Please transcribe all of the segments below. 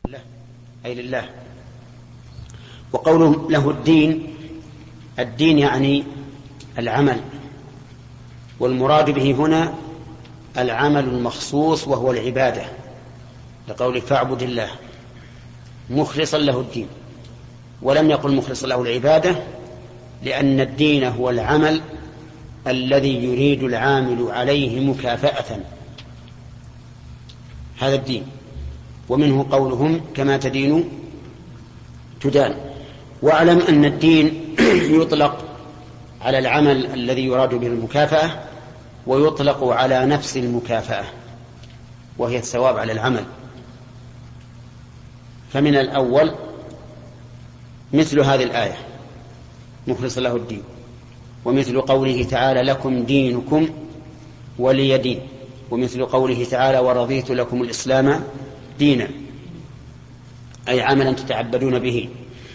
له أي لله. وقوله له الدين يعني العمل، والمراد به هنا العمل المخصوص وهو العبادة، لقول فاعبد الله مخلصا له الدين، ولم يقل مخلصا له العبادة، لأن الدين هو العمل الذي يريد العامل عليه مكافأة، هذا الدين. ومنه قولهم كما تدين تدان. واعلم أن الدين يطلق على العمل الذي يراد به المكافأة، ويطلق على نفس المكافأة وهي الثواب على العمل. فمن الأول مثل هذه الآية مخلص له الدين، ومثل قوله تعالى لكم دينكم ولي دين، ومثل قوله تعالى ورضيت لكم الإسلام دينا، أي عملا تتعبدون به.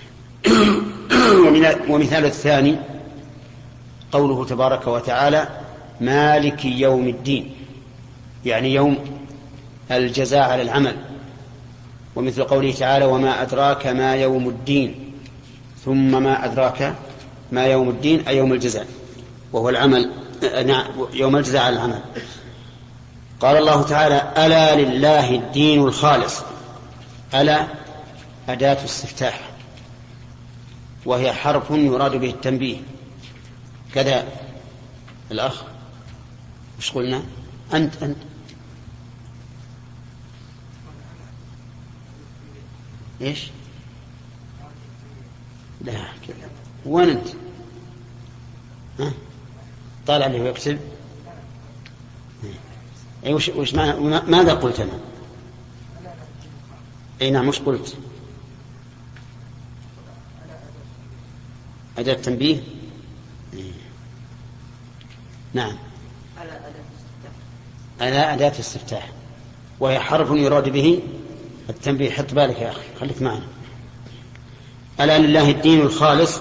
ومثال الثاني قوله تبارك وتعالى مالك يوم الدين، يعني يوم الجزاء على العمل. ومثل قوله تعالى وما أدراك ما يوم الدين، ثم ما أدراك ما يوم الدين أي يوم الجزاء، وهو العمل، يوم الجزاء على العمل. قال الله تعالى ألا لله الدين الخالص. ألا أداة استفتاح، وهي حرف يراد به التنبيه. كذا الأخ مش قلنا أنت إيش؟ لا كذا. وين أنت؟ طالع له يكتب. أي وش ماذا قلت أنا؟ أي نعم مش قلت أداة تنبيه. نعم ألا أداة استفتاح، وهي حرف يراد به التنبيه. حط بالك يا أخي، خليك معنا. ألا لله الدين الخالص،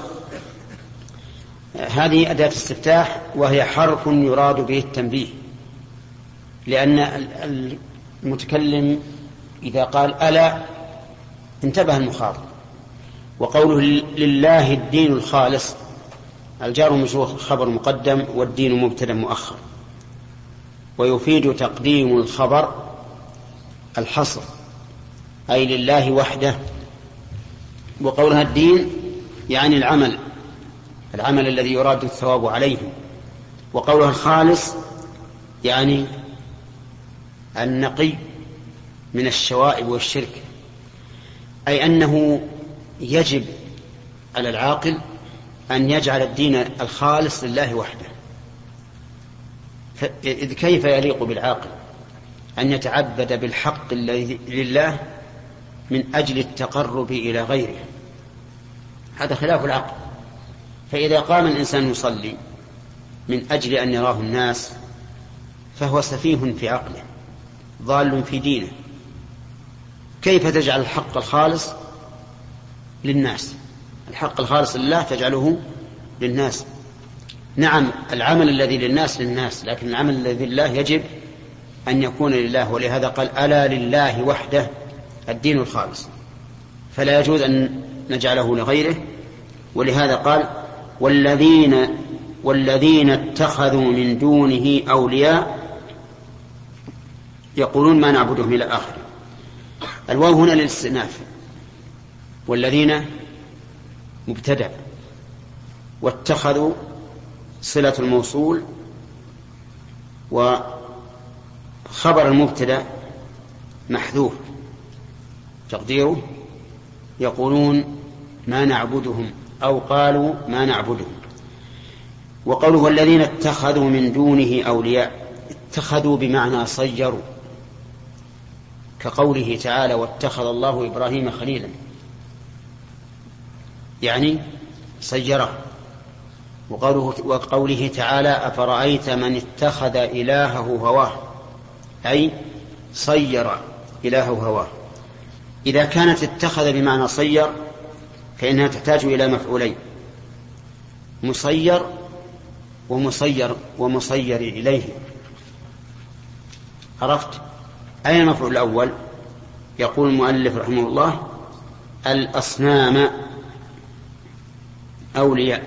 هذه أداة استفتاح وهي حرف يراد به التنبيه، لأن المتكلم إذا قال ألا انتبه المخاطب. وقوله لله الدين الخالص، الجار والمجرور خبر مقدم والدين مبتدأ مؤخر، ويفيد تقديم الخبر الحصر، أي لله وحده. وقولها الدين يعني العمل الذي يراد الثواب عليه. وقولها الخالص يعني النقي من الشوائب والشرك، أي أنه يجب على العاقل أن يجعل الدين الخالص لله وحده. إذ كيف يليق بالعاقل أن يتعبد بالحق الذي لله من أجل التقرب إلى غيره؟ هذا خلاف العقل. فإذا قام الإنسان يصلي من أجل أن يراه الناس فهو سفيه في عقله ضال في دينه. كيف تجعل الحق الخالص للناس؟ الحق الخالص لله تجعله للناس. نعم العمل الذي للناس للناس، لكن العمل الذي لله يجب أن يكون لله. ولهذا قال ألا لله وحده الدين الخالص، فلا يجوز أن نجعله لغيره. ولهذا قال والذين اتخذوا من دونه أولياء يقولون ما نعبدهم إلى آخره. الواو هنا للاستئناف، والذين مبتدأ، واتخذوا صلة الموصول، وخبر المبتدأ محذوف تقديره يقولون ما نعبدهم، أو قالوا ما نعبدهم. وقوله والذين اتخذوا من دونه أولياء، اتخذوا بمعنى صيروا، كقوله تعالى واتخذ الله إبراهيم خليلا، يعني صيره. وقوله تعالى أفرأيت من اتخذ إلهه هواه، أي صير إلهه هواه. إذا كانت اتخذ بمعنى صير فإنها تحتاج إلى مفعولين، مصير ومصير إليه. عرفت؟ أين المفعول الأول؟ يقول المؤلف رحمه الله: الأصنام أولياء،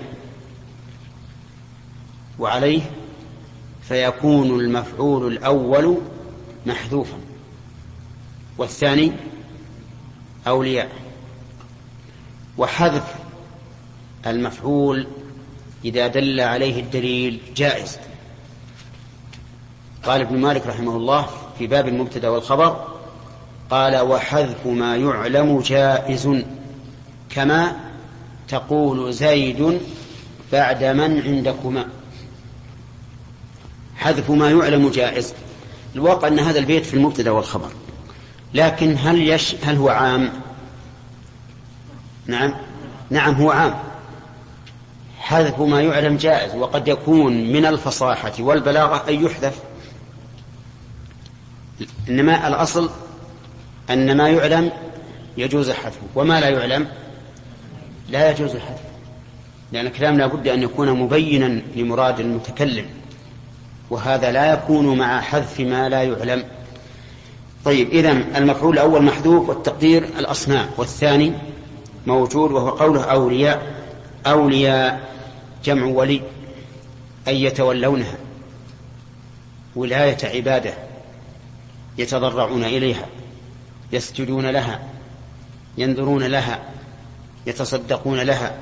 وعليه فيكون المفعول الأول محذوفا والثاني أولياء، وحذف المفعول إذا دل عليه الدليل جائز. قال ابن مالك رحمه الله في باب المبتدأ والخبر، قال: وحذف ما يعلم جائز، كما تقول زيد بعد من عندكما. حذف ما يعلم جائز. الواقع أن هذا البيت في المبتدأ والخبر، لكن هل هو عام؟ نعم هو عام. حذف ما يعلم جائز، وقد يكون من الفصاحة والبلاغة أن يحذف، إنما الأصل أن ما يعلم يجوز حذفه، وما لا يعلم لا يجوز حذفه، لأن الكلام لا بد أن يكون مبينا لمراد المتكلم، وهذا لا يكون مع حذف ما لا يعلم. طيب، إذن المفعول الأول محذوف والتقدير الأصنام، والثاني موجود وهو قوله أولياء. أولياء جمع ولي، أي يتولونها ولاية عبادة، يتضرعون إليها، يسجدون لها، ينذرون لها، يتصدقون لها،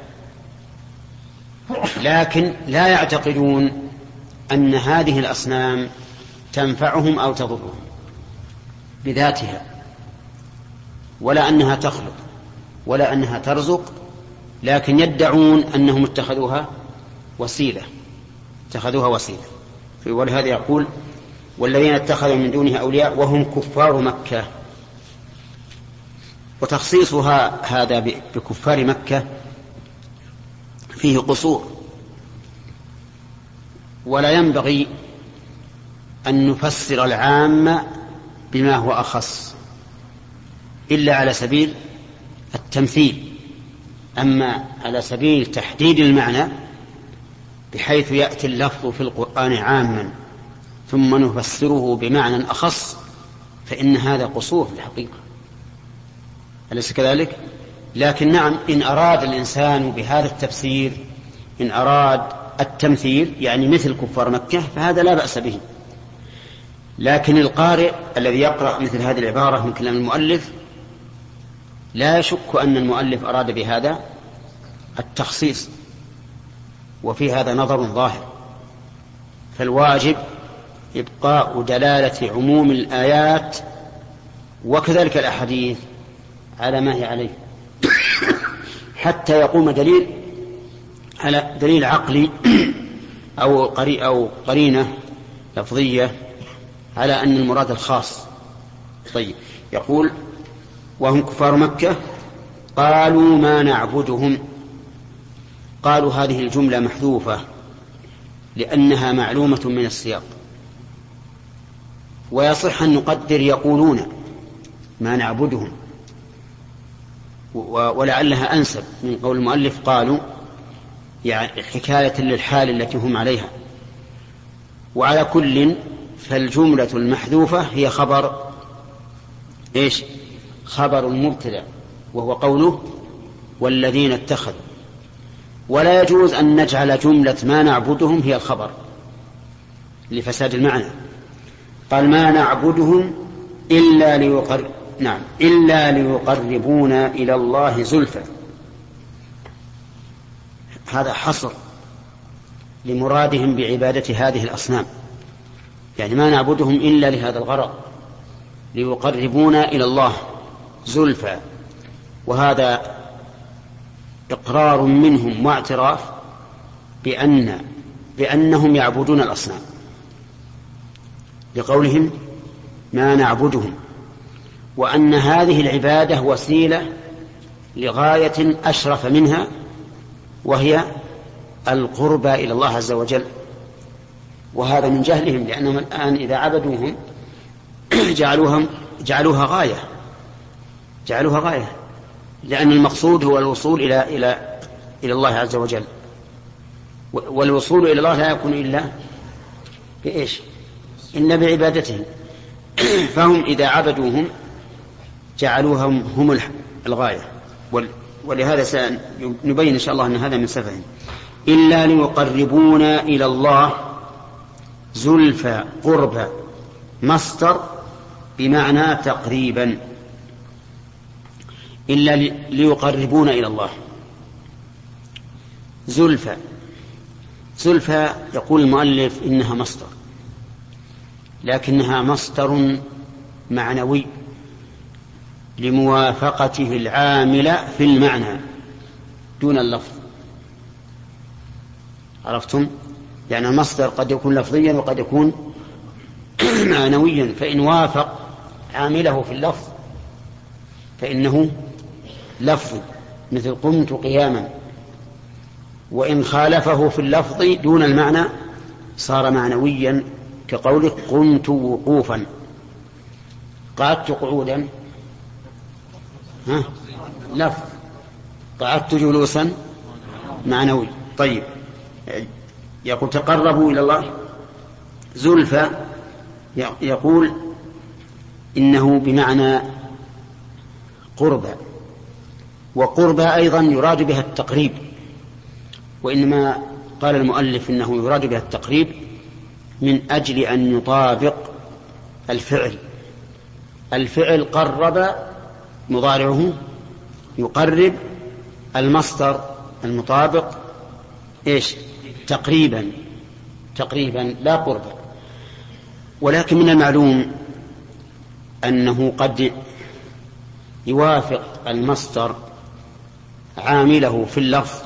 لكن لا يعتقدون أن هذه الأصنام تنفعهم أو تضرهم بذاتها، ولا أنها تخلق ولا أنها ترزق، لكن يدعون أنهم اتخذوها وسيلة. ولهذا يقول: والذين اتخذوا من دونه أولياء وهم كفار مكة. وتخصيصها هذا بكفار مكة فيه قصور، ولا ينبغي أن نفسر العام بما هو أخص إلا على سبيل التمثيل. أما على سبيل تحديد المعنى بحيث يأتي اللفظ في القرآن عاما ثم نفسره بمعنى أخص، فإن هذا قصور في الحقيقة، أليس كذلك؟ لكن نعم، إن أراد الإنسان بهذا التفسير، إن أراد التمثيل يعني مثل كفار مكة، فهذا لا بأس به. لكن القارئ الذي يقرأ مثل هذه العبارة من كلام المؤلف لا يشك أن المؤلف أراد بهذا التخصيص، وفي هذا نظر ظاهر. فالواجب إبقاء دلالة عموم الآيات وكذلك الأحاديث على ما هي عليه، حتى يقوم دليل عقلي أو قرينة لفظية على أن المراد الخاص. طيب، يقول: وهم كفار مكة قالوا ما نعبدهم. قالوا هذه الجملة محذوفة لأنها معلومة من السياق، ويصح أن نقدر يقولون ما نعبدهم، ولعلها أنسب من قول المؤلف قالوا، يعني حكاية للحال التي هم عليها. وعلى كل فالجملة المحذوفة هي خبر خبر المبتدأ، وهو قوله والذين اتخذوا. ولا يجوز أن نجعل جملة ما نعبدهم هي الخبر لفساد المعنى. قال: ما نعبدهم إلا ليقربونا إلى الله زلفى. هذا حصر لمرادهم بعبادة هذه الأصنام، يعني ما نعبدهم إلا لهذا الغرض، ليقربونا إلى الله زلفى. وهذا إقرار منهم واعتراف بأنهم يعبدون الأصنام، لقولهم ما نعبدهم، وأن هذه العبادة وسيلة لغاية أشرف منها، وهي القربى إلى الله عز وجل. وهذا من جهلهم، لأنهم الآن إذا عبدوهم جعلوها غاية، لأن المقصود هو الوصول إلى الله عز وجل، والوصول إلى الله لا يكون إلا إلا بعبادتهم. فهم إذا عبدوهم جعلوها هم الغاية. ولهذا سنبين إن شاء الله أن هذا من سفه. إلا ليقربونا إلى الله زلفى قربى، مصدر بمعنى تقريبا، إلا ليقربونا إلى الله. زلفى يقول المؤلف إنها مصدر، لكنها مصدر معنوي لموافقته العامل في المعنى دون اللفظ. عرفتم؟ يعني المصدر قد يكون لفظيا وقد يكون معنويا، فإن وافق عامله في اللفظ فإنه لفظ، مثل قمت قياما، وإن خالفه في اللفظ دون المعنى صار معنويا، كقوله قمت وقوفا، قعدت قعودا لفظ، قعدت جلوسا معنوي. طيب، يقول تقربوا إلى الله زلفى، يقول إنه بمعنى قربى، وقربى أيضا يراد بها التقريب، وإنما قال المؤلف إنه يراد بها التقريب من أجل أن يطابق الفعل قرب مضارعه يقرب، المصدر المطابق إيش؟ تقريبا لا قربا. ولكن من المعلوم أنه قد يوافق المصدر عامله في اللفظ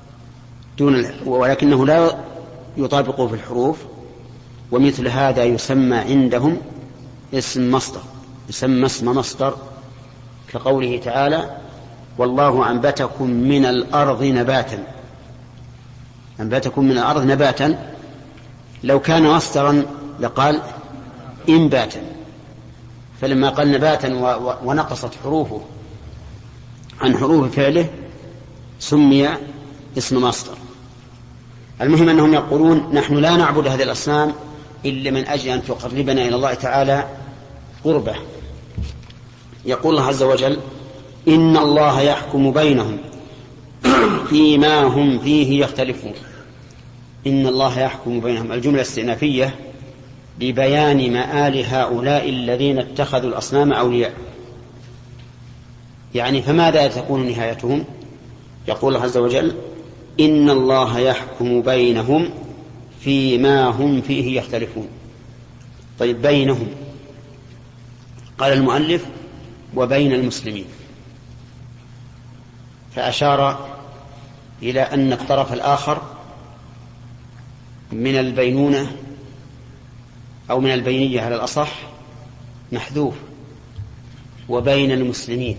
ولكنه لا يطابقه في الحروف، ومثل هذا يسمى عندهم اسم مصدر، يسمى اسم مصدر، كقوله تعالى والله أنبتكم من الأرض نباتا. أنبتكم من الأرض نباتا لو كان مصدرا لقال إنباتا، فلما قال نباتا ونقصت حروفه عن حروف فعله سمي اسم مصدر. المهم أنهم يقولون نحن لا نعبد هذه الأصنام إلا من أجل أن تقربنا إلى الله تعالى قربة. يقول الله عز وجل إن الله يحكم بينهم فيما هم فيه يختلفون. إن الله يحكم بينهم، الجملة الاستئنافية لبيان مآل هؤلاء الذين اتخذوا الأصنام أولياء، يعني فماذا تكون نهايتهم؟ يقول الله عز وجل إن الله يحكم بينهم فيما هم فيه يختلفون. طيب، بينهم، قال المؤلف وبين المسلمين، فأشار إلى أن الطرف الآخر من البينونة أو من البينية على الأصح محذوف، وبين المسلمين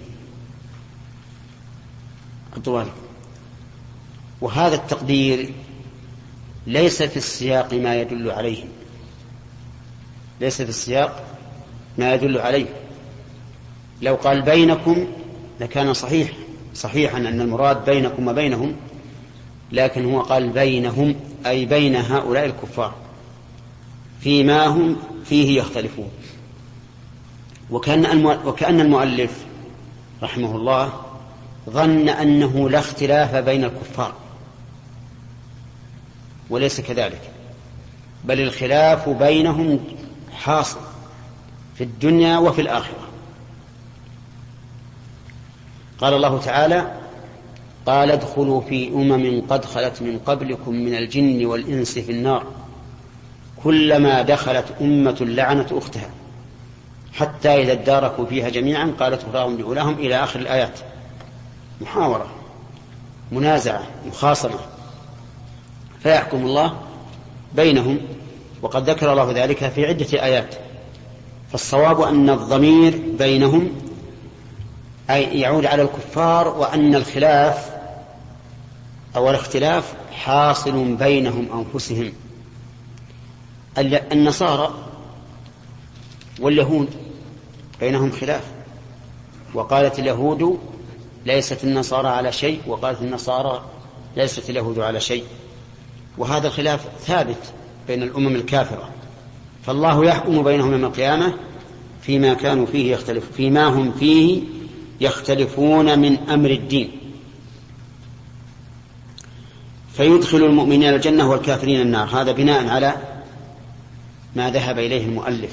الطوال. وهذا التقدير ليس في السياق ما يدل عليه، ليس في السياق ما يدل عليه. لو قال بينكم لكان صحيحا أن المراد بينكم وبينهم، لكن هو قال بينهم أي بين هؤلاء الكفار فيما هم فيه يختلفون. وكأن المؤلف رحمه الله ظن أنه لا اختلاف بين الكفار، وليس كذلك، بل الخلاف بينهم حاصل في الدنيا وفي الآخرة. قال الله تعالى قال ادخلوا في أمم قد خلت من قبلكم من الجن والإنس في النار كلما دخلت أمة لعنت أختها حتى إذا اداركوا فيها جميعا قالت أخراهم لأولاهم إلى آخر الآيات. محاورة، منازعة، مخاصمة، فيحكم الله بينهم، وقد ذكر الله ذلك في عدة آيات. فالصواب أن الضمير بينهم أي يعود على الكفار، وأن الخلاف أو الاختلاف حاصل بينهم أنفسهم. النصارى واليهود بينهم خلاف، وقالت اليهود ليست النصارى على شيء، وقالت النصارى ليست اليهود على شيء، وهذا الخلاف ثابت بين الأمم الكافرة. فالله يحكم بينهم يوم القيامة فيما هم فيه يختلفون من أمر الدين، فيدخل المؤمنين الجنة والكافرين النار. هذا بناء على ما ذهب إليه المؤلف،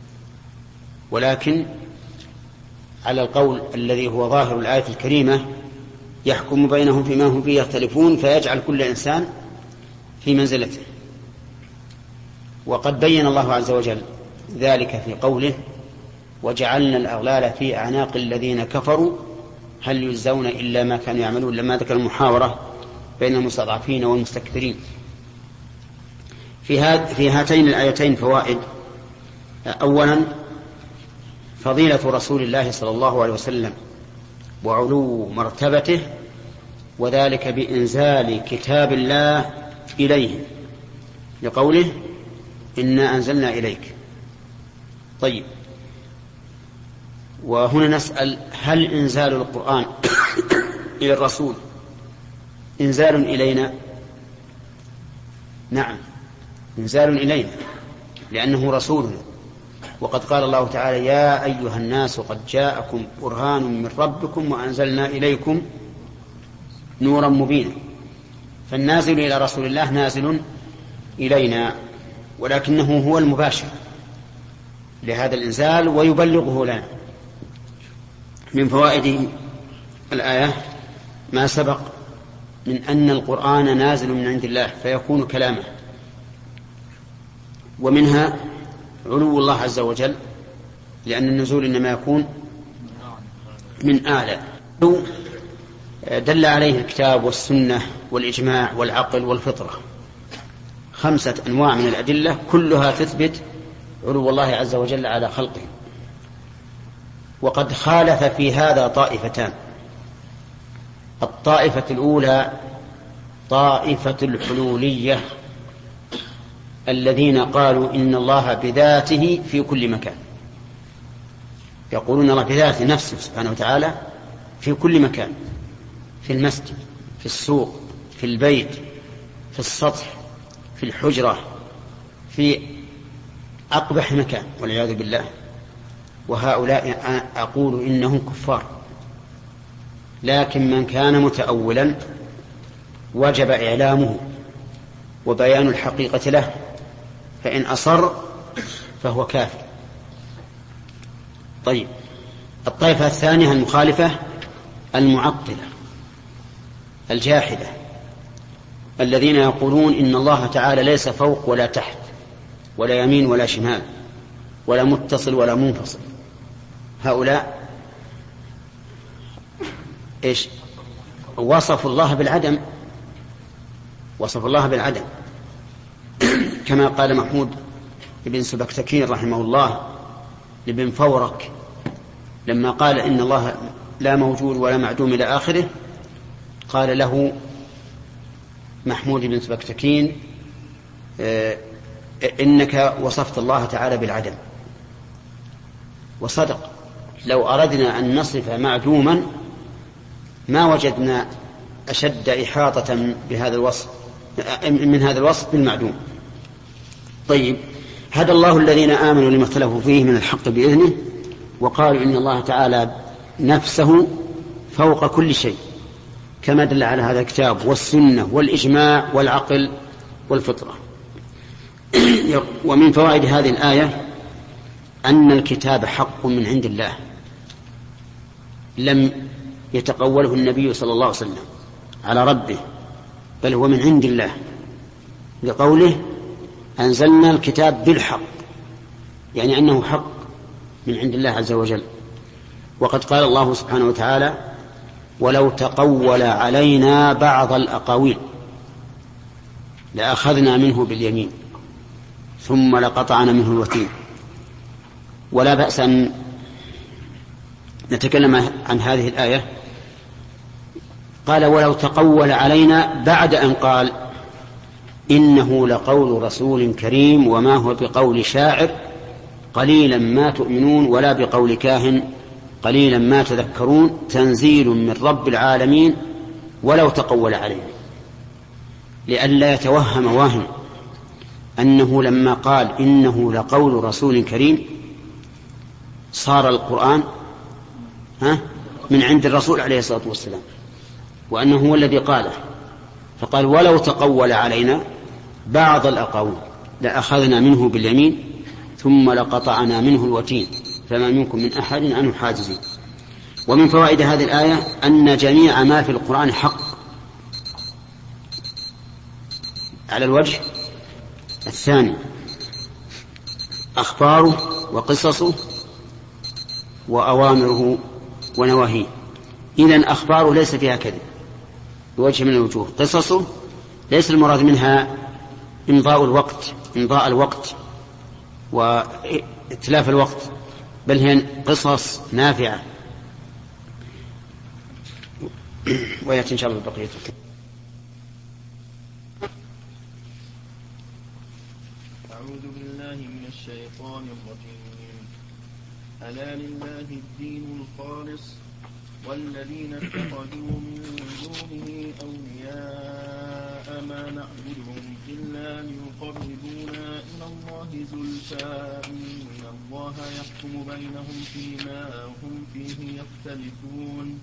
ولكن على القول الذي هو ظاهر الآية الكريمة يحكم بينهم فيما هم فيه يختلفون، فيجعل كل إنسان في منزلته. وقد بين الله عز وجل ذلك في قوله: وجعلنا الأغلال في أعناق الذين كفروا هل يجزون إلا ما كانوا يعملون، لما ذكر المحاورة بين المستضعفين والمستكبرين. في هاتين الآيتين فوائد. أولا، فضيلة رسول الله صلى الله عليه وسلم وعلو مرتبته، وذلك بإنزال كتاب الله إليه، لقوله: إنا أنزلنا إليك. طيب، وهنا نسأل: هل إنزال القرآن إلى الرسول إنزال إلينا؟ نعم، إنزال إلينا، لأنه رسولنا. وقد قال الله تعالى: يا أيها الناس قد جاءكم برهان من ربكم وأنزلنا إليكم نورا مبينا. فالنازل إلى رسول الله نازل إلينا، ولكنه هو المباشر لهذا الإنزال ويبلغه لنا. من فوائد الآية ما سبق من أن القرآن نازل من عند الله فيكون كلامه، ومنها علو الله عز وجل، لأن النزول إنما يكون من أعلى. دل عليه الكتاب والسنة والإجماع والعقل والفطرة، 5 أنواع من الأدلة كلها تثبت علو الله عز وجل على خلقه. وقد خالف في هذا طائفتان. الطائفة الأولى طائفة الحلولية، الذين قالوا إن الله بذاته في كل مكان. يقولون الله بذاته نفسه سبحانه وتعالى في كل مكان، في المسجد، في السوق، في البيت، في السطح، في الحجرة، في أقبح مكان والعياذ بالله. وهؤلاء أقول إنهم كفار، لكن من كان متأولا وجب إعلامه وبيان الحقيقة له، فإن أصر فهو كافر. طيب، الطائفة الثانية المخالفة المعطلة الجاحدة، الذين يقولون إن الله تعالى ليس فوق ولا تحت ولا يمين ولا شمال ولا متصل ولا منفصل. هؤلاء إيش؟ وصفوا الله بالعدم، وصفوا الله بالعدم، كما قال محمود بن سبكتكين رحمه الله لابن فورك لما قال إن الله لا موجود ولا معدوم إلى آخره، قال له محمود بن سبكتكين: إنك وصفت الله تعالى بالعدم. وصدق، لو أردنا أن نصف معدوما ما وجدنا أشد إحاطة بهذا الوصف من هذا الوصف بالمعدوم. طيب، هدى الله الذين آمنوا لما اختلفوا فيه من الحق بإذنه، وقالوا إن الله تعالى نفسه فوق كل شيء، كما دل على هذا الكتاب والسنة والإجماع والعقل والفطرة. ومن فوائد هذه الآية أن الكتاب حق من عند الله، لم يتقوله النبي صلى الله عليه وسلم على ربه، بل هو من عند الله، لقوله: أنزلنا الكتاب بالحق، يعني أنه حق من عند الله عز وجل. وقد قال الله سبحانه وتعالى: ولو تقول علينا بعض الأقاويل لأخذنا منه باليمين ثم لقطعنا منه الوتين. ولا بأس أن نتكلم عن هذه الآية. قال: ولو تقول علينا، بعد أن قال: إنه لقول رسول كريم وما هو بقول شاعر قليلا ما تؤمنون ولا بقول كاهن قليلا ما تذكرون تنزيل من رب العالمين ولو تقول علينا، لئلا يتوهم واهم أنه لما قال إنه لقول رسول كريم صار القرآن من عند الرسول عليه الصلاة والسلام، وأنه هو الذي قاله، فقال ولو تقول علينا بعض الأقاويل لأخذنا منه باليمين ثم لقطعنا منه الوتين فما منكم من أحد عنه حاجزين. ومن فوائد هذه الآية أن جميع ما في القرآن حق على الوجه الثاني، أخباره وقصصه وأوامره ونواهيه. إذن أخباره ليس فيها كذب بوجه من الوجوه، قصصه ليس المراد منها إمضاء الوقت وإتلاف الوقت، بل هي قصص نافعة. ويأتي إن شاء الله بقية. أعوذ بالله من الشيطان الرجيم. ألا لله الدين الخالص والذين اتخذوا من دونه أولياء ما نعبدهم إلا ليقربونا إلى الله زلفى إن الله يحكم بينهم فيما هم فيه يختلفون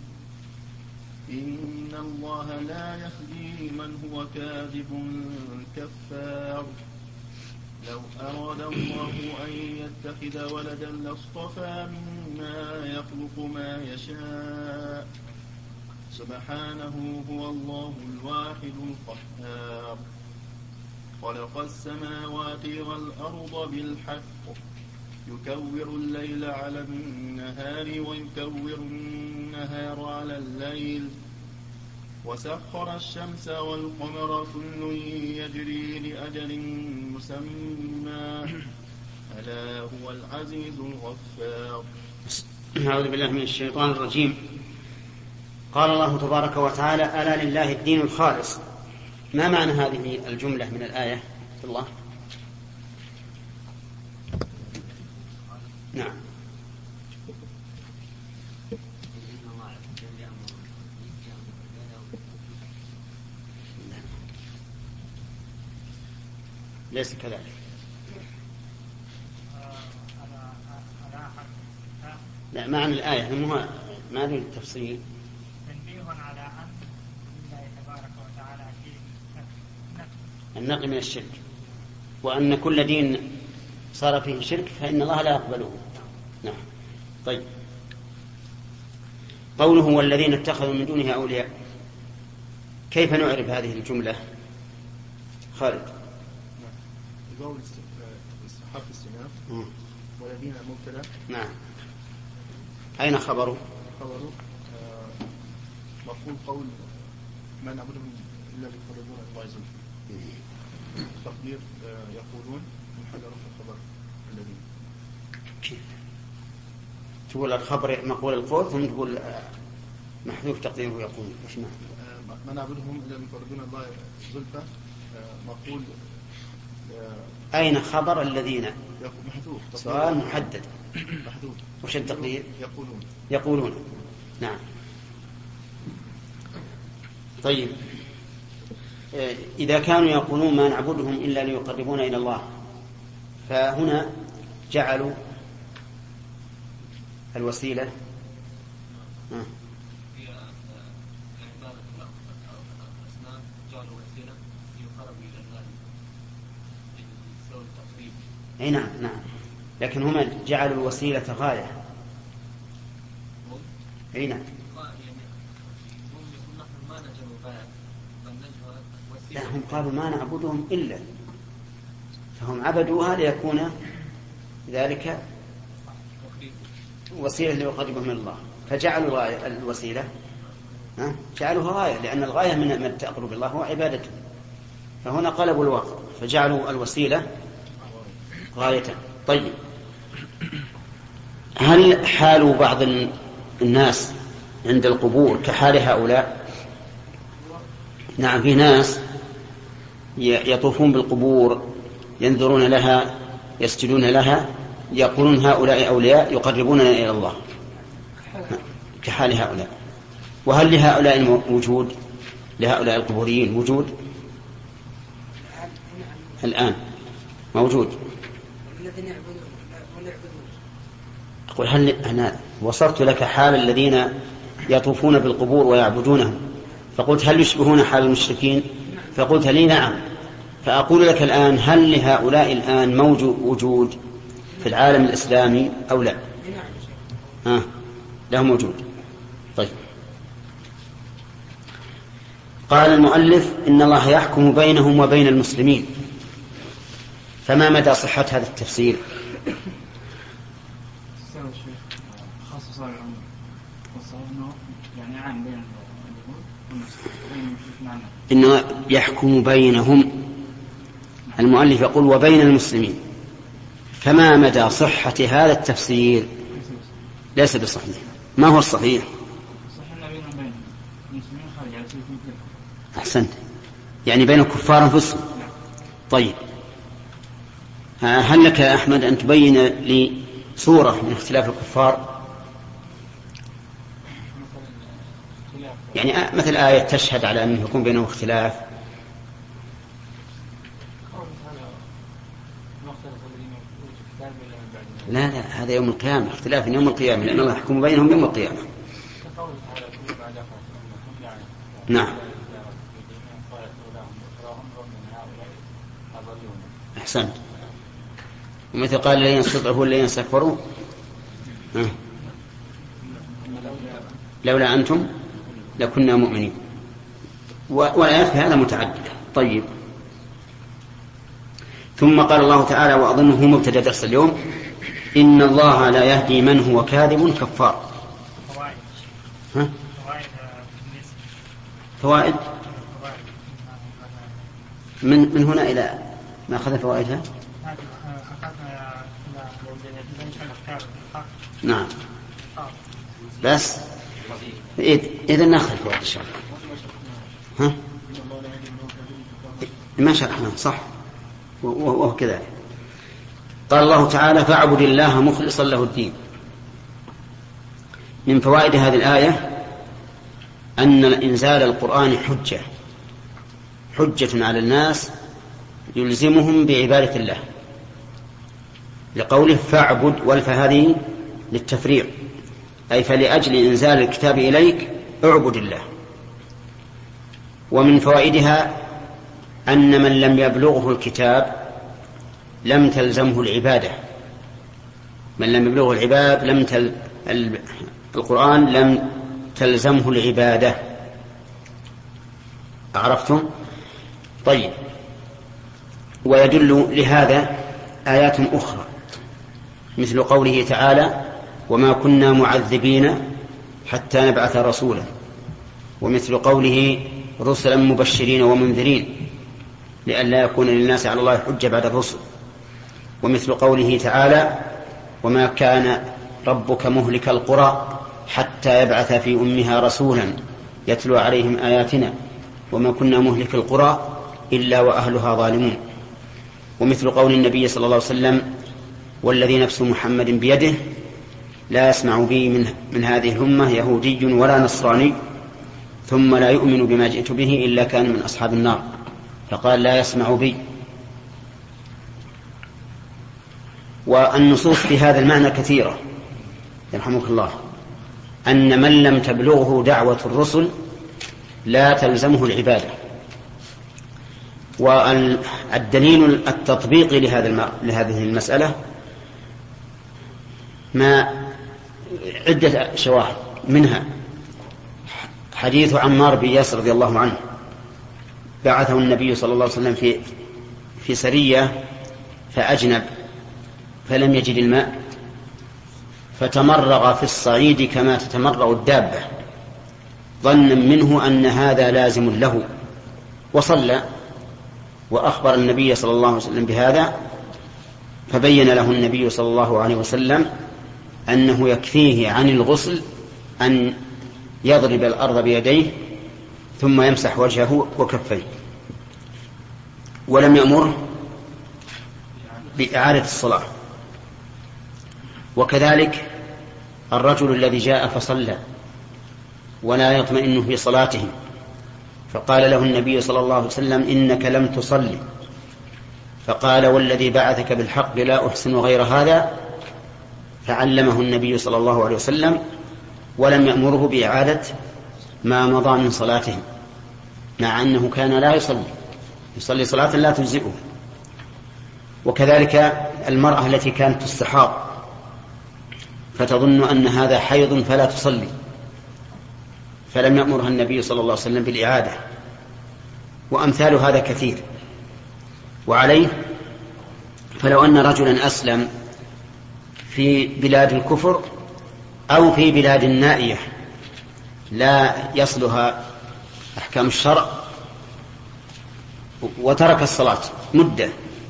إن الله لا يهدي من هو كاذب كفار. لو أراد الله أن يتخذ ولدا لاصطفى مما يخلق ما يشاء سبحانه هو الله الواحد القهار. خلق السماوات والأرض بالحق يكور الليل على النهار ويكور النهار على الليل وسخر الشمس والقمر كل يجري لأجل مسمى ألا هو العزيز الغفار. أعوذ بالله من الشيطان الرجيم. قال الله تبارك وتعالى ألا لله الدين الخالص. ما معنى هذه الجملة من الآية في الله؟ نعم. ليس كذلك. لا، معنى الآية ما نريد التفصيل. تنبيه على أن الله تبارك وتعالى النقل من الشرك، وأن كل دين صار فيه شرك فإن الله لا يقبله. نعم. طيب، قوله والذين اتخذوا من دونه أولياء، كيف نعرف هذه الجملة؟ خالد. قول استحقاق السماء والذين مبتلى. نعم. أين خبره؟ خبره مفهوم قول ما نعبدهم إلا ليقربونا إلى الله زلفى. تقدير يقولون من حل رفع الخبر الذين. كيف تقول الخبر مقول القول ثم تقول محذوف تقديره يقولون؟ ايش معنى؟ ما نعبدهم إلا ليقربونا إلى الله زلفى مقول. أين خبر الذين؟ محذوف. سؤال محدد. محذوف. وش التقدير؟ يقولون. نعم. طيب، إذا كانوا يقولون ما نعبدهم إلا ليقربونا إلى الله، فهنا جعلوا الوسيلة أي نعم. لكن هم جعلوا الوسيلة غاية. أي نعم. لا، هم قالوا ما نعبدهم إلا، فهم عبدوها ليكون ذلك وسيلة ليقربهم من الله، فجعلوا الوسيلة جعلوها غاية، لأن الغاية من التقرب الله هو عبادته، فهنا قلبوا الواقع فجعلوا الوسيلة غاية. طيب، هل حال بعض الناس عند القبور كحال هؤلاء؟ نعم، في ناس يطوفون بالقبور ينظرون لها يسجدون لها يقولون هؤلاء أولياء يقربوننا إلى الله، كحال هؤلاء. وهل لهؤلاء وجود؟ لهؤلاء القبوريين وجود الآن موجود؟ أقول هل أنا وصفت لك حال الذين يطوفون بالقبور ويعبدونهم، فقلت هل يشبهون حال المشركين؟ فقلت لي نعم. فأقول لك الآن هل لهؤلاء الآن وجود في العالم الإسلامي أو لا؟ له موجود. طيب، قال المؤلف إن الله يحكم بينهم وبين المسلمين، فما مدى صحة هذا التفسير؟ إنه يحكم بينهم، المؤلف يقول وبين المسلمين، فما مدى صحة هذا التفسير؟ ليس بصحيح. ما هو الصحيح؟ أحسنت، يعني بين الكفار أنفسهم. طيب، هل لك يا أحمد أن تبين لي صورة من اختلاف الكفار؟ يعني مثل آية تشهد على أنه يكون بينهم اختلاف. لا هذا يوم القيامة، اختلاف يوم القيامة، لأن الله يحكم بينهم يوم القيامة. نعم، أحسنت. ومثل قال الذين استضعفوا الذين استكبروا لولا أنتم لكنا مؤمنين، والآيات في هذا متعددة. طيب، ثم قال الله تعالى، وأظنه مبتدأ درس اليوم، إن الله لا يهدي من هو كاذب كفار. فوائد من هنا إلى ما أخذ فوائدها. نعم، بس إذا نأخذ فوائد إن شاء الله. ما شرحنا صح، وهو كذلك. قال الله تعالى فاعبد الله مخلصا له الدين. من فوائد هذه الآية أن إنزال القرآن حجة على الناس يلزمهم بعبادة الله، لقوله فاعبد، والفهذه للتفريع، أي فلأجل إنزال الكتاب إليك اعبد الله. ومن فوائدها أن من لم يبلغه الكتاب لم تلزمه العبادة، من لم يبلغه القرآن لم تلزمه العبادة. عرفتم؟ طيب، ويدل لهذا آيات أخرى مثل قوله تعالى وما كنا معذبين حتى نبعث رسولا، ومثل قوله رسلا مبشرين ومنذرين لئلا يكون للناس على الله حجة بعد الرسل، ومثل قوله تعالى وما كان ربك مهلك القرى حتى يبعث في أمها رسولا يتلو عليهم آياتنا وما كنا مهلك القرى إلا وأهلها ظالمون، ومثل قول النبي صلى الله عليه وسلم والذي نفس محمد بيده لا يسمع بي من هذه الأمة يهودي ولا نصراني ثم لا يؤمن بما جئت به إلا كان من أصحاب النار، فقال لا يسمع بي. والنصوص في هذا المعنى كثيرة يرحمك الله، أن من لم تبلغه دعوة الرسل لا تلزمه العبادة. والدليل التطبيقي لهذه المسألة ما عدة شواهد، منها حديث عمار بن ياسر رضي الله عنه، بعثه النبي صلى الله عليه وسلم في سرية فأجنب فلم يجد الماء فتمرغ في الصعيد كما تتمرغ الدابة ظنا منه أن هذا لازم له، وصلى وأخبر النبي صلى الله عليه وسلم بهذا، فبين له النبي صلى الله عليه وسلم أنه يكفيه عن الغسل أن يضرب الأرض بيديه ثم يمسح وجهه وكفيه، ولم يأمره بإعادة الصلاة. وكذلك الرجل الذي جاء فصلى ولا يطمئن في صلاته، فقال له النبي صلى الله عليه وسلم إنك لم تصلي، فقال والذي بعثك بالحق لا أحسن غير هذا فعلمه النبي صلى الله عليه وسلم ولم يأمره بإعادة ما مضى من صلاته، مع أنه كان لا يصلي صلاة لا تجزئه. وكذلك المرأة التي كانت تستحاض فتظن أن هذا حيض فلا تصلي، فلم يأمرها النبي صلى الله عليه وسلم بالإعادة. وأمثال هذا كثير. وعليه فلو أن رجلا أسلم في بلاد الكفر أو في بلاد نائية لا يصلها أحكام الشرع وترك الصلاة مدة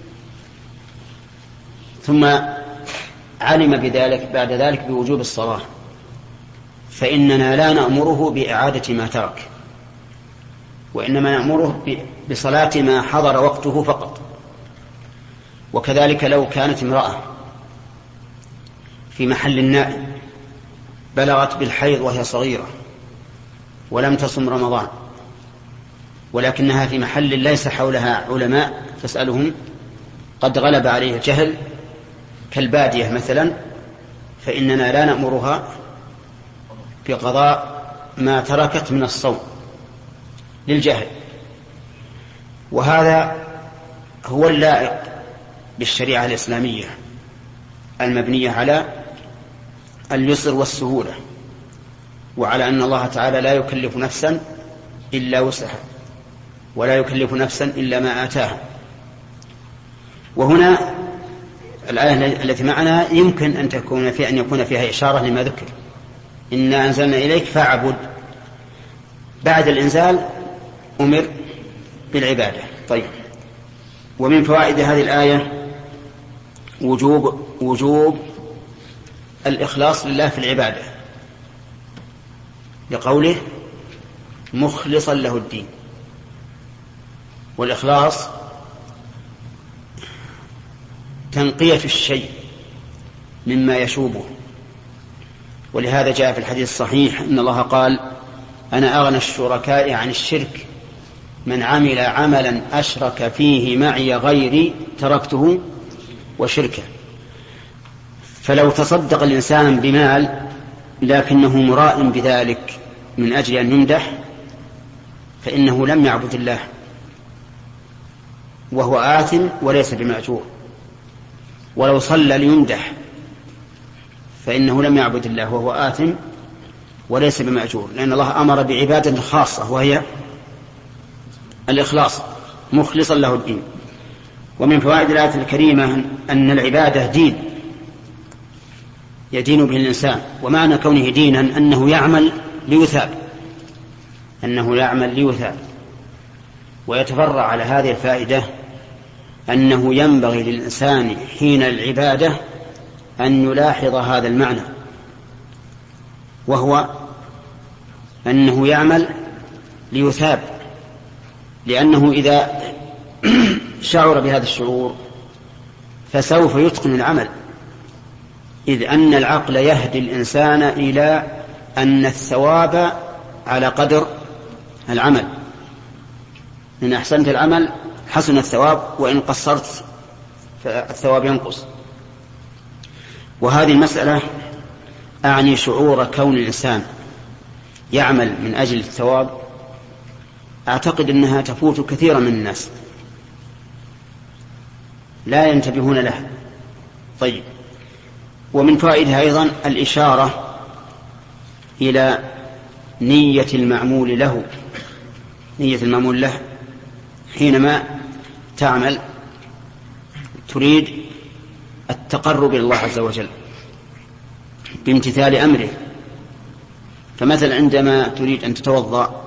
ثم علم بذلك بعد ذلك بوجوب الصلاة، فإننا لا نأمره بإعادة ما ترك، وإنما نأمره بصلاة ما حضر وقته فقط. وكذلك لو كانت امرأة في محل نائي بلغت بالحيض وهي صغيرة ولم تصم رمضان، ولكنها في محل ليس حولها علماء تسألهم، قد غلب عليه الجهل كالبادية مثلا، فإننا لا نأمرها بقضاء ما تركت من الصوم للجهل. وهذا هو اللائق بالشريعة الإسلامية المبنية على اليسر والسهولة، وعلى أن الله تعالى لا يكلف نفسا إلا وسعها ولا يكلف نفسا إلا ما آتاها. وهنا الآية التي معنا يمكن أن يكون فيها إشارة لما ذكر، إنا أنزلنا إليك فاعبد. بعد الإنزال أمر بالعبادة. طيب، ومن فوائد هذه الآية وجوب الإخلاص لله في العبادة، لقوله مخلصا له الدين. والإخلاص تنقية الشيء مما يشوبه، ولهذا جاء في الحديث الصحيح إن الله قال أنا أغنى الشركاء عن الشرك، من عمل عملا أشرك فيه معي غيري تركته وشركه. فلو تصدق الإنسان بمال لكنه مراء بذلك من أجل أن يمدح فإنه لم يعبد الله، وهو آثم وليس بمأجور. ولو صلى ليمدح فإنه لم يعبد الله وهو آثم وليس بمأجور، لأن الله أمر بعبادة خاصة وهي الإخلاص مخلصا له الدين. ومن فوائد الآية الكريمة أن العبادة دين يدين به الإنسان، ومعنى كونه دينا أنه يعمل ليثاب. ويتفرع على هذه الفائدة أنه ينبغي للإنسان حين العبادة أن يلاحظ هذا المعنى، وهو أنه يعمل ليثاب، لأنه إذا شعر بهذا الشعور فسوف يتقن العمل، إذ أن العقل يهدي الإنسان إلى أن الثواب على قدر العمل، إن أحسنت العمل حسن الثواب، وإن قصرت فالثواب ينقص. وهذه المسألة أعني شعور كون الإنسان يعمل من أجل الثواب، أعتقد أنها تفوت كثيرا من الناس لا ينتبهون لها. طيب، ومن فائدها أيضا الإشارة إلى نية المعمول له حينما تعمل تريد التقرب إلى الله عز وجل بامتثال أمره. فمثلا عندما تريد أن تتوضأ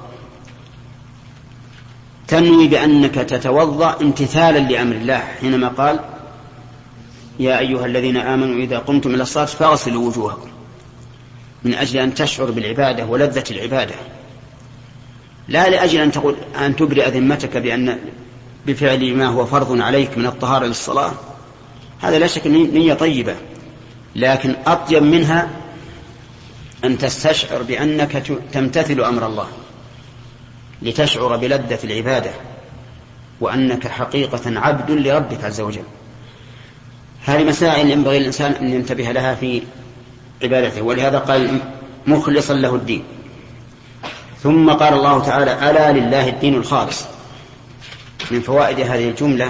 تنوي بأنك تتوضأ امتثالا لأمر الله، حينما قال يا أيها الذين آمنوا إذا قمتم إلى الصلاة فاغسلوا وجوهكم، من أجل أن تشعر بالعبادة ولذة العبادة، لا لأجل أن تقول أن تبرئ ذمتك بفعل ما هو فرض عليك من الطهارة للصلاة. هذا لا شك نية طيبة، لكن أطيب منها أن تستشعر بأنك تمتثل أمر الله لتشعر بلذة العبادة وأنك حقيقة عبد لربك عز وجل. هذه مسائل ينبغي الإنسان أن ينتبه لها في عبادته، ولهذا قال مخلصا له الدين. ثم قال الله تعالى ألا لله الدين الخالص. من فوائد هذه الجملة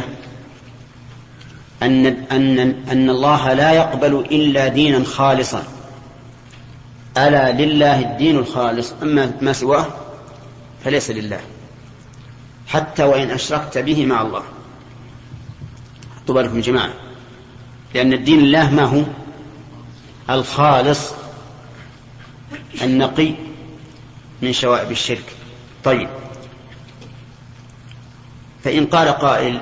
أن الله لا يقبل إلا دينا خالصا. ألا لله الدين الخالص، أما ما سواه فليس لله، حتى وإن أشركت به مع الله. حطوا بالكم يا جماعة، لأن الدين الله ما هو؟ الخالص النقي من شوائب الشرك. طيب، فإن قال قائل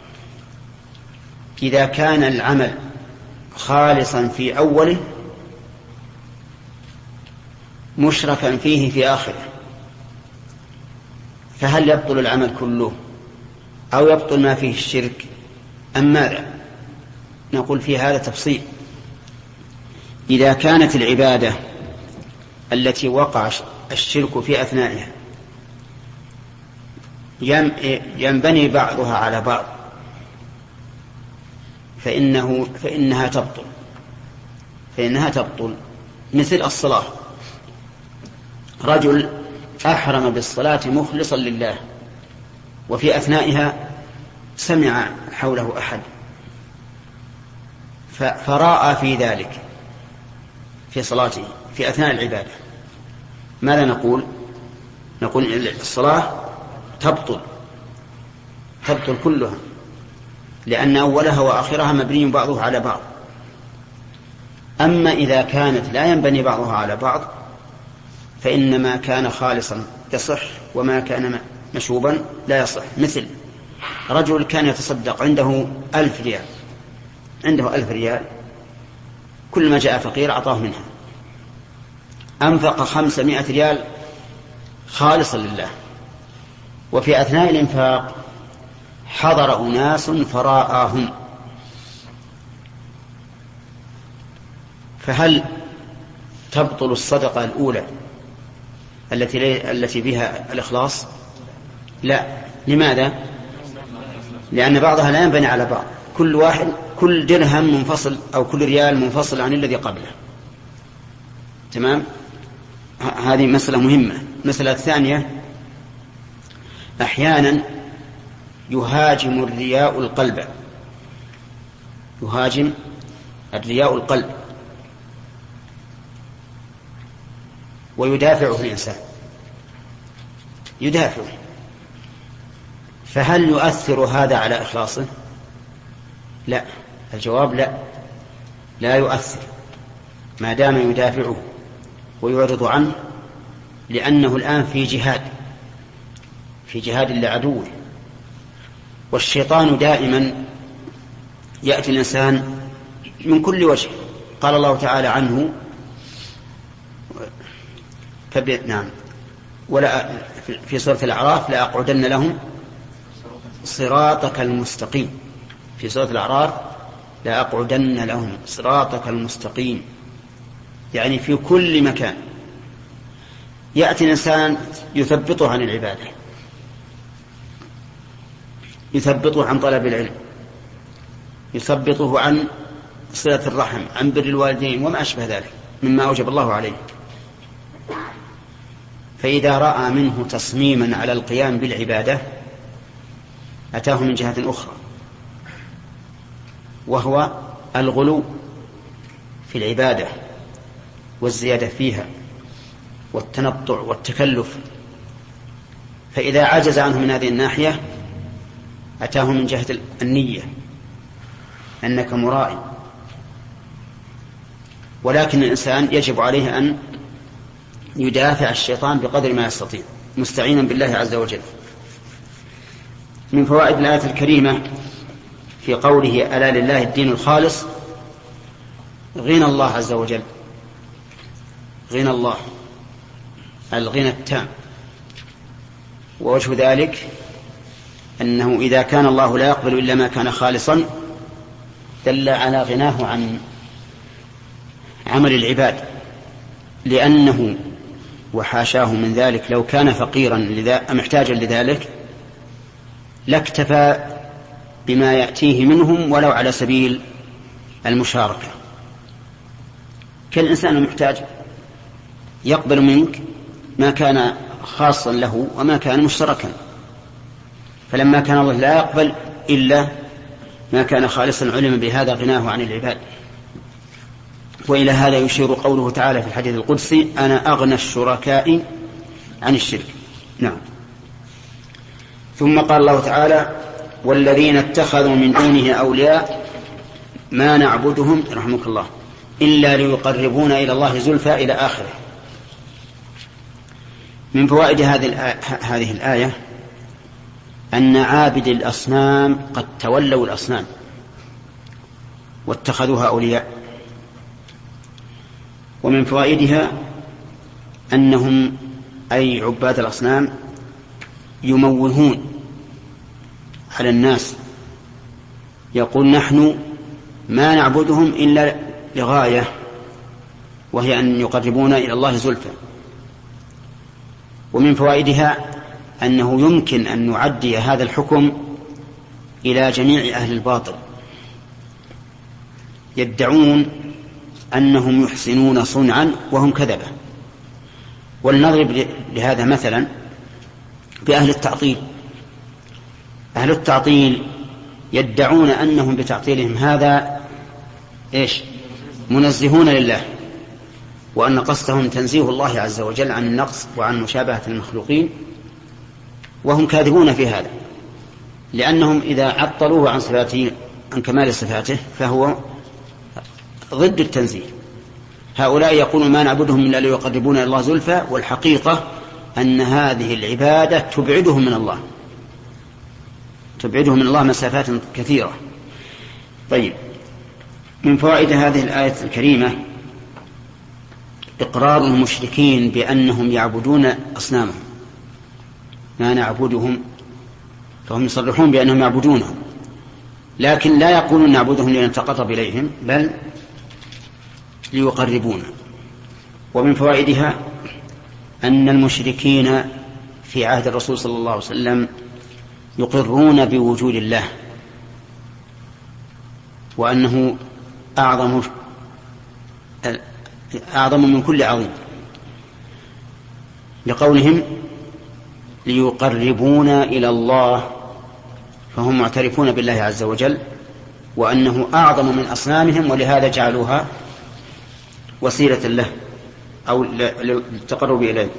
إذا كان العمل خالصا في أوله مشركا فيه في آخره، فهل يبطل العمل كله أو يبطل ما فيه الشرك أم ماذا؟ نقول في هذا تفصيل. إذا كانت العبادة التي وقع الشرك في أثنائها ينبني بعضها على بعض فإنها تبطل. مثل الصلاة، رجل أحرم بالصلاة مخلصا لله، وفي أثنائها سمع حوله أحد فرأى في ذلك في صلاته في أثناء العبادة، ماذا نقول؟ نقول الصلاة تبطل كلها، لأن أولها وآخرها مبني بعضها على بعض. أما إذا كانت لا ينبني بعضها على بعض فإن ما كان خالصا يصح وما كان مشوبا لا يصح. مثل رجل كان يتصدق عنده 1000 ريال، عنده 1000 ريال، كل ما جاء فقير أعطاه منها، أنفق 500 ريال خالصا لله، وفي أثناء الإنفاق حضر أناس فراءهم، فهل تبطل الصدقة الأولى التي بها الإخلاص؟ لا. لماذا؟ لأن بعضها لا ينبني على بعض، كل درهم منفصل أو كل ريال منفصل عن الذي قبله. تمام؟ هذه مسألة مهمة. المسألة الثانية، أحيانا يهاجم الرياء القلب ويدافعه الإنسان، فهل يؤثر هذا على إخلاصه؟ لا. الجواب لا يؤثر ما دام يدافعه ويعرض عنه، لأنه الآن في جهاد لعدوه. والشيطان دائما يأتي الإنسان من كل وجه. قال الله تعالى عنه ولا في سورة الأعراف لأقعدن لهم صراطك المستقيم. في سورة الأعراف لأقعدن لهم صراطك المستقيم، يعني في كل مكان يأتي الإنسان يثبطه عن العبادة، يثبطه عن طلب العلم، يثبطه عن صلة الرحم، عن بر الوالدين وما أشبه ذلك مما أوجب الله عليه. فإذا رأى منه تصميما على القيام بالعبادة أتاه من جهة أخرى، وهو الغلو في العبادة والزيادة فيها والتنطع والتكلف. فإذا عجز عنه من هذه الناحية أتاه من جهة النية، أنك مرائي. ولكن الإنسان يجب عليه أن يدافع الشيطان بقدر ما يستطيع مستعينا بالله عز وجل. من فوائد الآية الكريمة في قوله ألا لله الدين الخالص غنى الله عز وجل، غنى الله الغنى التام. ووجه ذلك أنه إذا كان الله لا يقبل إلا ما كان خالصا دل على غناه عن عمل العباد، لأنه وحاشاه من ذلك لو كان فقيرا محتاجا لذلك لاكتفى بما يأتيه منهم ولو على سبيل المشاركة، كالإنسان المحتاج يقبل منك ما كان خاصا له وما كان مشتركا، فلما كان الله لا يقبل إلا ما كان خالصا علم بهذا غناه عن العباد. وإلى هذا يشير قوله تعالى في الحديث القدسي: أنا أغنى الشركاء عن الشرك. نعم. ثم قال الله تعالى: والذين اتخذوا من دونه أولياء ما نعبدهم رحمك الله إلا ليقربونا إلى الله زلفى إلى آخره. من فوائد هذه الآية أن عابد الأصنام قد تولوا الأصنام واتخذوها أولياء. ومن فوائدها أنهم أي عباد الأصنام يموهون على الناس، يقول: نحن ما نعبدهم إلا لغاية، وهي أن يقربونا إلى الله زلفى. ومن فوائدها أنه يمكن أن نعدي هذا الحكم إلى جميع أهل الباطل، يدعون أنهم يحسنون صنعا وهم كذبة. ولنضرب لهذا مثلا بأهل التعطيل. أهل التعطيل يدعون أنهم بتعطيلهم هذا منزهون لله، وأن قصدهم تنزيه الله عز وجل عن النقص وعن مشابهة المخلوقين، وهم كاذبون في هذا، لأنهم إذا عطلوه عن صفاته، عن كمال صفاته، فهو ضد التنزيه. هؤلاء يقولون: ما نعبدهم إلا ليقربونا إلى الله زلفى، والحقيقة أن هذه العبادة تبعدهم من الله، تبعدهم من الله مسافات كثيرة. طيب، من فوائد هذه الآية الكريمة إقرار المشركين بأنهم يعبدون أصنامهم، ما نعبدهم، فهم يصرحون بأنهم يعبدونهم، لكن لا يقولون نعبدهم لنتقرب إليهم، بل ليقربونا. ومن فوائدها أن المشركين في عهد الرسول صلى الله عليه وسلم يقرون بوجود الله، وأنه أعظم من كل عظيم، لقولهم: ليقربونا إلى الله، فهم معترفون بالله عز وجل وأنه أعظم من أصنامهم، ولهذا جعلوها وسيلة له أو للتقرب إليه.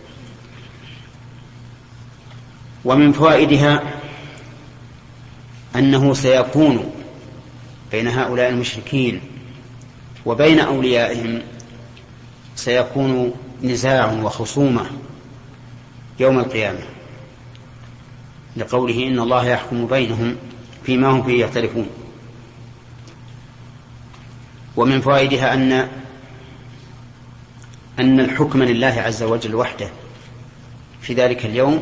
ومن فوائدها أنه سيكون بين هؤلاء المشركين وبين أوليائهم سيكون نزاع وخصومة يوم القيامة، لقوله: إن الله يحكم بينهم فيما هم فيه يختلفون. ومن فوائدها أن الحكم لله عز وجل وحده في ذلك اليوم،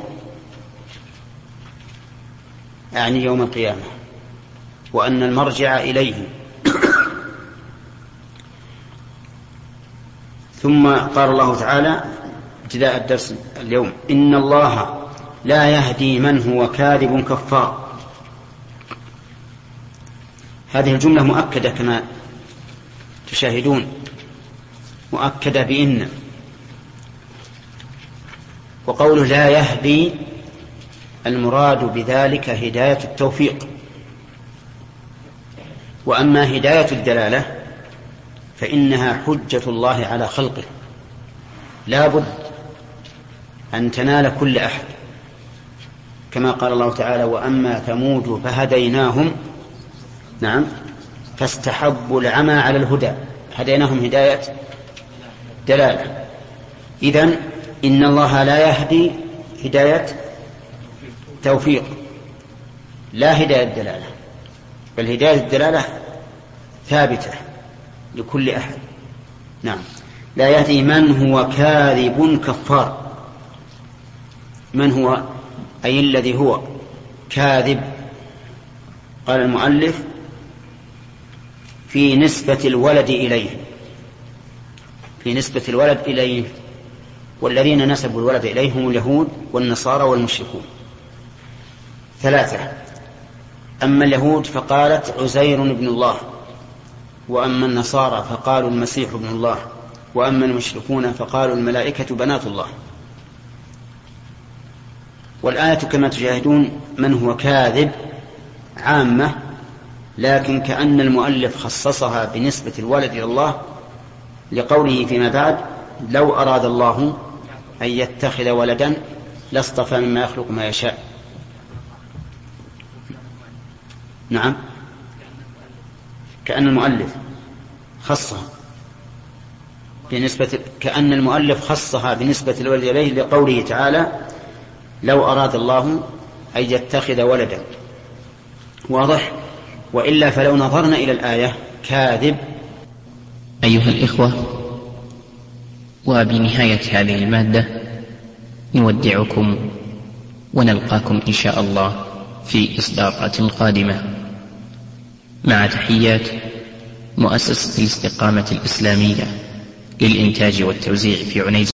يعني يوم القيامة، وأن المرجع إليه. ثم قال الله تعالى ابتداء الدرس اليوم: إن الله لا يهدي من هو كاذب كفار. هذه الجملة مؤكدة كما تشاهدون، مؤكدة بإن. وقوله لا يهدي المراد بذلك هداية التوفيق، وأما هداية الدلالة فإنها حجة الله على خلقه، لا بد أن تنال كل أحد، كما قال الله تعالى: وأما ثمود فهديناهم فاستحبوا العمى على الهدى، هديناهم هداية دلالة. إذن إن الله لا يهدي هداية توفيق، لا هداية دلالة، بل هداية الدلالة ثابتة لكل أحد. نعم. لا يهدي من هو كاذب كفار. من هو؟ أي الذي هو كاذب. قال المؤلف: في نسبة الولد إليه، في نسبة الولد إليه، والذين نسبوا الولد إليه هم اليهود والنصارى والمشركون. 3. أما اليهود فقالت عزير ابن الله، وأما النصارى فقالوا المسيح ابن الله، وأما المشركون فقالوا الملائكة بنات الله. والآية كما تشاهدون من هو كاذب عامة، لكن كأن المؤلف خصصها بنسبة الولد إلى الله لقوله فيما بعد: لو أراد الله أن يتخذ ولدا لاصطفى مما يخلق ما يشاء. نعم، كأن المؤلف خصها كأن المؤلف خصها بنسبة الولد إليه لقوله تعالى: لو أراد الله أن يتخذ ولدا. واضح؟ وإلا فلو نظرنا إلى الآية كاذب. أيها الإخوة، وبنهاية هذه المادة نودعكم ونلقاكم إن شاء الله في إصدارات قادمة، مع تحيات مؤسسة الاستقامة الإسلامية للإنتاج والتوزيع في عنيزة.